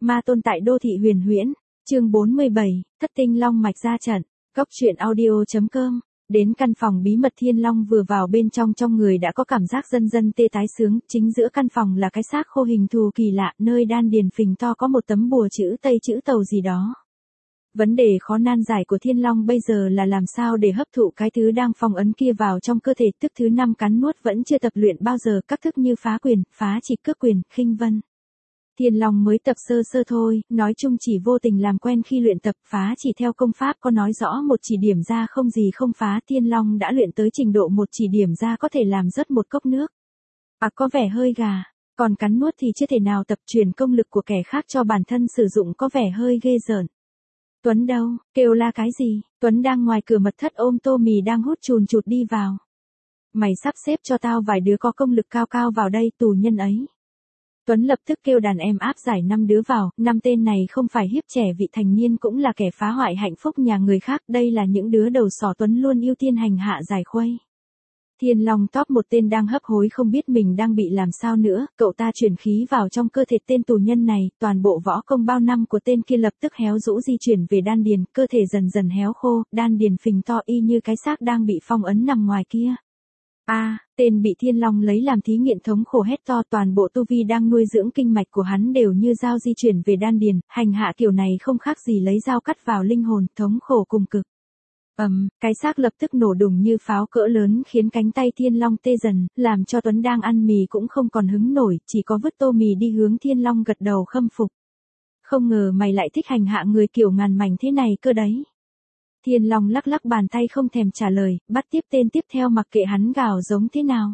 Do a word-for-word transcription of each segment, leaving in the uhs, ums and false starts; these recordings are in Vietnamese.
Ma tôn tại đô thị huyền huyễn, chương bốn mươi bảy, thất tinh long mạch ra trận, cốc truyện audio.com. Đến căn phòng bí mật Thiên Long vừa vào bên trong trong người đã có cảm giác dân dân tê tái sướng, chính giữa căn phòng là cái xác khô hình thù kỳ lạ, nơi đan điền phình to có một tấm bùa chữ Tây chữ Tàu gì đó. Vấn đề khó nan giải của Thiên Long bây giờ là làm sao để hấp thụ cái thứ đang phong ấn kia vào trong cơ thể, tức thứ năm cắn nuốt vẫn chưa tập luyện bao giờ, các thức như phá quyền, phá chỉ cước quyền, khinh vân. Thiên Long mới tập sơ sơ thôi, nói chung chỉ vô tình làm quen khi luyện tập, phá chỉ theo công pháp có nói rõ một chỉ điểm ra không gì không phá, Thiên Long đã luyện tới trình độ một chỉ điểm ra có thể làm rớt một cốc nước. À có vẻ hơi gà, còn cắn nuốt thì chưa thể nào tập, truyền công lực của kẻ khác cho bản thân sử dụng có vẻ hơi ghê rợn. Tuấn đâu, kêu la cái gì, Tuấn đang ngoài cửa mật thất ôm tô mì đang hút chùn chụt đi vào. Mày sắp xếp cho tao vài đứa có công lực cao cao vào đây, tù nhân ấy. Tuấn lập tức kêu đàn em áp giải năm đứa vào, năm tên này không phải hiếp trẻ vị thành niên cũng là kẻ phá hoại hạnh phúc nhà người khác, đây là những đứa đầu sỏ Tuấn luôn ưu tiên hành hạ giải khuây. Thiên Long top một tên đang hấp hối không biết mình đang bị làm sao nữa, cậu ta chuyển khí vào trong cơ thể tên tù nhân này, toàn bộ võ công bao năm của tên kia lập tức héo rũ di chuyển về đan điền, cơ thể dần dần héo khô, đan điền phình to y như cái xác đang bị phong ấn nằm ngoài kia. A, à, tên bị Thiên Long lấy làm thí nghiệm thống khổ hét to, toàn bộ tu vi đang nuôi dưỡng kinh mạch của hắn đều như dao di chuyển về đan điền, hành hạ kiểu này không khác gì lấy dao cắt vào linh hồn, thống khổ cùng cực. Ầm, um, cái xác lập tức nổ đùng như pháo cỡ lớn khiến cánh tay Thiên Long tê dần, làm cho Tuấn đang ăn mì cũng không còn hứng nổi, chỉ có vứt tô mì đi hướng Thiên Long gật đầu khâm phục. Không ngờ mày lại thích hành hạ người kiểu ngàn mảnh thế này cơ đấy. Thiên Long lắc lắc bàn tay không thèm trả lời, bắt tiếp tên tiếp theo mặc kệ hắn gào giống thế nào.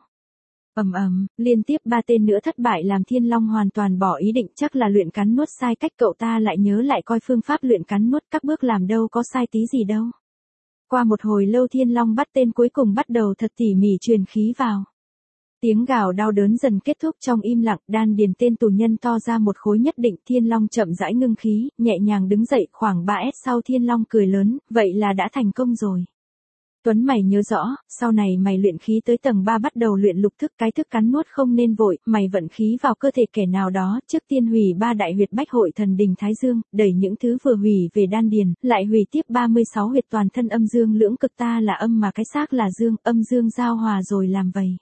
Ầm ầm, liên tiếp ba tên nữa thất bại làm Thiên Long hoàn toàn bỏ ý định, chắc là luyện cắn nuốt sai cách, cậu ta lại nhớ lại coi phương pháp luyện cắn nuốt, các bước làm đâu có sai tí gì đâu. Qua một hồi lâu Thiên Long bắt tên cuối cùng bắt đầu thật tỉ mỉ truyền khí vào. Tiếng gào đau đớn dần kết thúc trong im lặng, đan điền tên tù nhân to ra một khối nhất định, Thiên Long chậm rãi ngưng khí, nhẹ nhàng đứng dậy, khoảng ba mét sau Thiên Long cười lớn, vậy là đã thành công rồi. Tuấn mày nhớ rõ, sau này mày luyện khí tới tầng ba bắt đầu luyện lục thức, cái thức cắn nuốt không nên vội, mày vận khí vào cơ thể kẻ nào đó, trước tiên hủy ba đại huyệt bách hội thần đình Thái Dương, đẩy những thứ vừa hủy về đan điền, lại hủy tiếp ba mươi sáu huyệt toàn thân âm dương lưỡng cực, ta là âm mà cái xác là dương, âm dương giao hòa rồi làm vậy.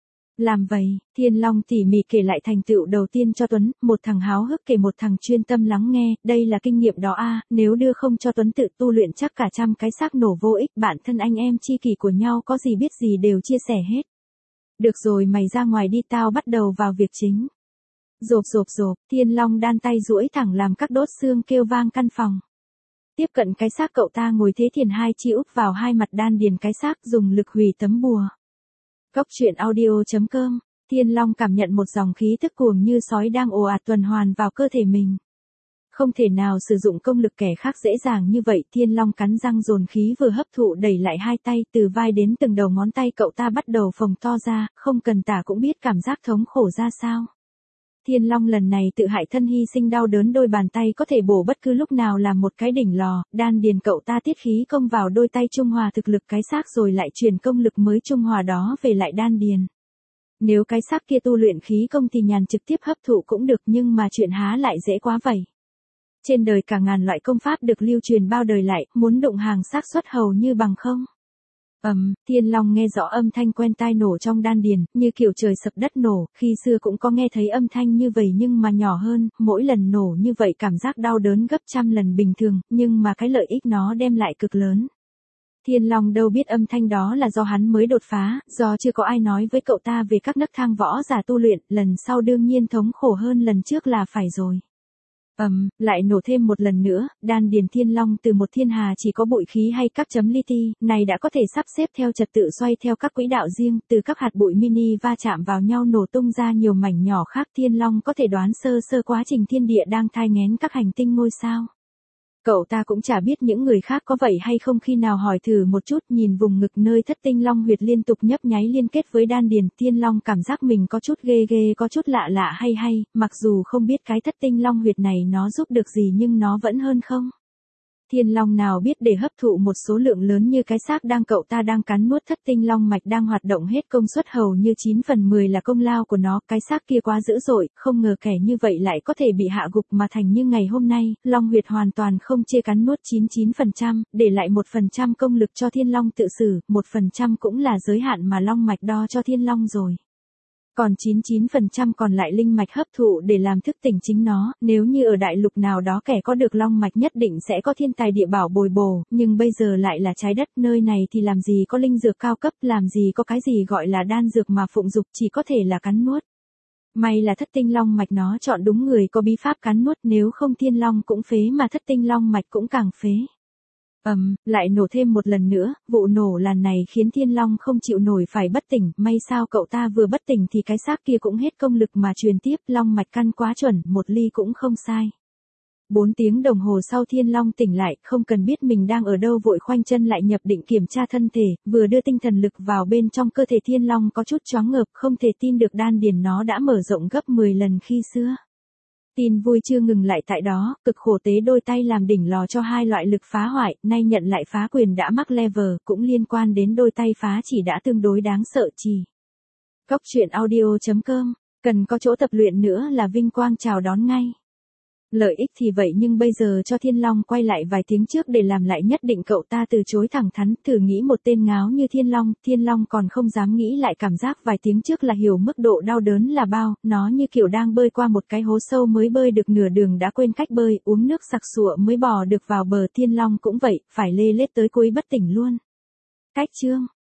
Làm vậy, Thiên Long tỉ mỉ kể lại thành tựu đầu tiên cho Tuấn, một thằng háo hức kể một thằng chuyên tâm lắng nghe, đây là kinh nghiệm đó a, nếu đưa không cho Tuấn tự tu luyện chắc cả trăm cái xác nổ vô ích, bản thân anh em chi kỷ của nhau có gì biết gì đều chia sẻ hết. Được rồi mày ra ngoài đi, tao bắt đầu vào việc chính. Rộp rộp rộp, Thiên Long đan tay duỗi thẳng làm các đốt xương kêu vang căn phòng. Tiếp cận cái xác cậu ta ngồi thế thiền hai chi úp vào hai mặt đan điền cái xác dùng lực hủy tấm bùa. Cốc truyện audio.com, Thiên Long cảm nhận một dòng khí thức cuồng như sói đang ồ ạt tuần hoàn vào cơ thể mình. Không thể nào sử dụng công lực kẻ khác dễ dàng như vậy, Thiên Long cắn răng dồn khí vừa hấp thụ đẩy lại hai tay, từ vai đến từng đầu ngón tay cậu ta bắt đầu phồng to ra, không cần tả cũng biết cảm giác thống khổ ra sao. Thiên Long lần này tự hại thân hy sinh đau đớn, đôi bàn tay có thể bổ bất cứ lúc nào làm một cái đỉnh lò, đan điền cậu ta tiết khí công vào đôi tay trung hòa thực lực cái xác rồi lại truyền công lực mới trung hòa đó về lại đan điền. Nếu cái xác kia tu luyện khí công thì nhàn trực tiếp hấp thụ cũng được, nhưng mà chuyện há lại dễ quá vậy. Trên đời cả ngàn loại công pháp được lưu truyền bao đời lại, muốn đụng hàng xác suất hầu như bằng không. Ầm, um, Thiên Long nghe rõ âm thanh quen tai nổ trong đan điền, như kiểu trời sập đất nổ, khi xưa cũng có nghe thấy âm thanh như vậy nhưng mà nhỏ hơn, mỗi lần nổ như vậy cảm giác đau đớn gấp trăm lần bình thường, nhưng mà cái lợi ích nó đem lại cực lớn. Thiên Long đâu biết âm thanh đó là do hắn mới đột phá, do chưa có ai nói với cậu ta về các nấc thang võ giả tu luyện, lần sau đương nhiên thống khổ hơn lần trước là phải rồi. Ầm, um, lại nổ thêm một lần nữa, đan điền Thiên Long từ một thiên hà chỉ có bụi khí hay các chấm li ti, này đã có thể sắp xếp theo trật tự xoay theo các quỹ đạo riêng, từ các hạt bụi mini va chạm vào nhau nổ tung ra nhiều mảnh nhỏ khác, Thiên Long có thể đoán sơ sơ quá trình thiên địa đang thai nghén các hành tinh ngôi sao. Cậu ta cũng chả biết những người khác có vậy hay không, khi nào hỏi thử một chút, nhìn vùng ngực nơi thất tinh long huyệt liên tục nhấp nháy liên kết với đan điền, Thiên Long cảm giác mình có chút ghê ghê, có chút lạ lạ hay hay, mặc dù không biết cái thất tinh long huyệt này nó giúp được gì nhưng nó vẫn hơn không. Thiên long nào biết để hấp thụ một số lượng lớn như cái xác đang cậu ta đang cắn nuốt thất tinh long mạch đang hoạt động hết công suất hầu như chín phần mười là công lao của nó, cái xác kia quá dữ dội, không ngờ kẻ như vậy lại có thể bị hạ gục mà thành như ngày hôm nay, long huyệt hoàn toàn không chia cắn nuốt chín mươi chín phần trăm, để lại một phần trăm công lực cho thiên long tự xử, một phần trăm cũng là giới hạn mà long mạch đo cho thiên long rồi. Còn chín mươi chín phần trăm còn lại linh mạch hấp thụ để làm thức tỉnh chính nó, nếu như ở đại lục nào đó kẻ có được long mạch nhất định sẽ có thiên tài địa bảo bồi bổ, nhưng bây giờ lại là trái đất, nơi này thì làm gì có linh dược cao cấp, làm gì có cái gì gọi là đan dược mà phụng dục, chỉ có thể là cắn nuốt. May là thất tinh long mạch nó chọn đúng người có bí pháp cắn nuốt, nếu không thiên long cũng phế mà thất tinh long mạch cũng càng phế. ầm, um, lại nổ thêm một lần nữa, vụ nổ lần này khiến thiên long không chịu nổi phải bất tỉnh, may sao cậu ta vừa bất tỉnh thì cái xác kia cũng hết công lực mà truyền tiếp, long mạch căn quá chuẩn, một ly cũng không sai. Bốn tiếng đồng hồ sau thiên long tỉnh lại, không cần biết mình đang ở đâu vội khoanh chân lại nhập định kiểm tra thân thể, vừa đưa tinh thần lực vào bên trong cơ thể thiên long có chút choáng ngợp, không thể tin được đan điền nó đã mở rộng gấp mười lần khi xưa. Tin vui chưa ngừng lại tại đó, cực khổ tế đôi tay làm đỉnh lò cho hai loại lực phá hoại, nay nhận lại phá quyền đã mắc level, cũng liên quan đến đôi tay phá chỉ đã tương đối đáng sợ chỉ. Góc truyện audio chấm com, cần có chỗ tập luyện nữa là vinh quang chào đón ngay. Lợi ích thì vậy nhưng bây giờ cho thiên long quay lại vài tiếng trước để làm lại nhất định cậu ta từ chối thẳng thắn, thử nghĩ một tên ngáo như thiên long, thiên long còn không dám nghĩ lại cảm giác vài tiếng trước là hiểu mức độ đau đớn là bao, nó như kiểu đang bơi qua một cái hố sâu mới bơi được nửa đường đã quên cách bơi, uống nước sặc sụa mới bò được vào bờ, thiên long cũng vậy, phải lê lết tới cuối bất tỉnh luôn. Cách chương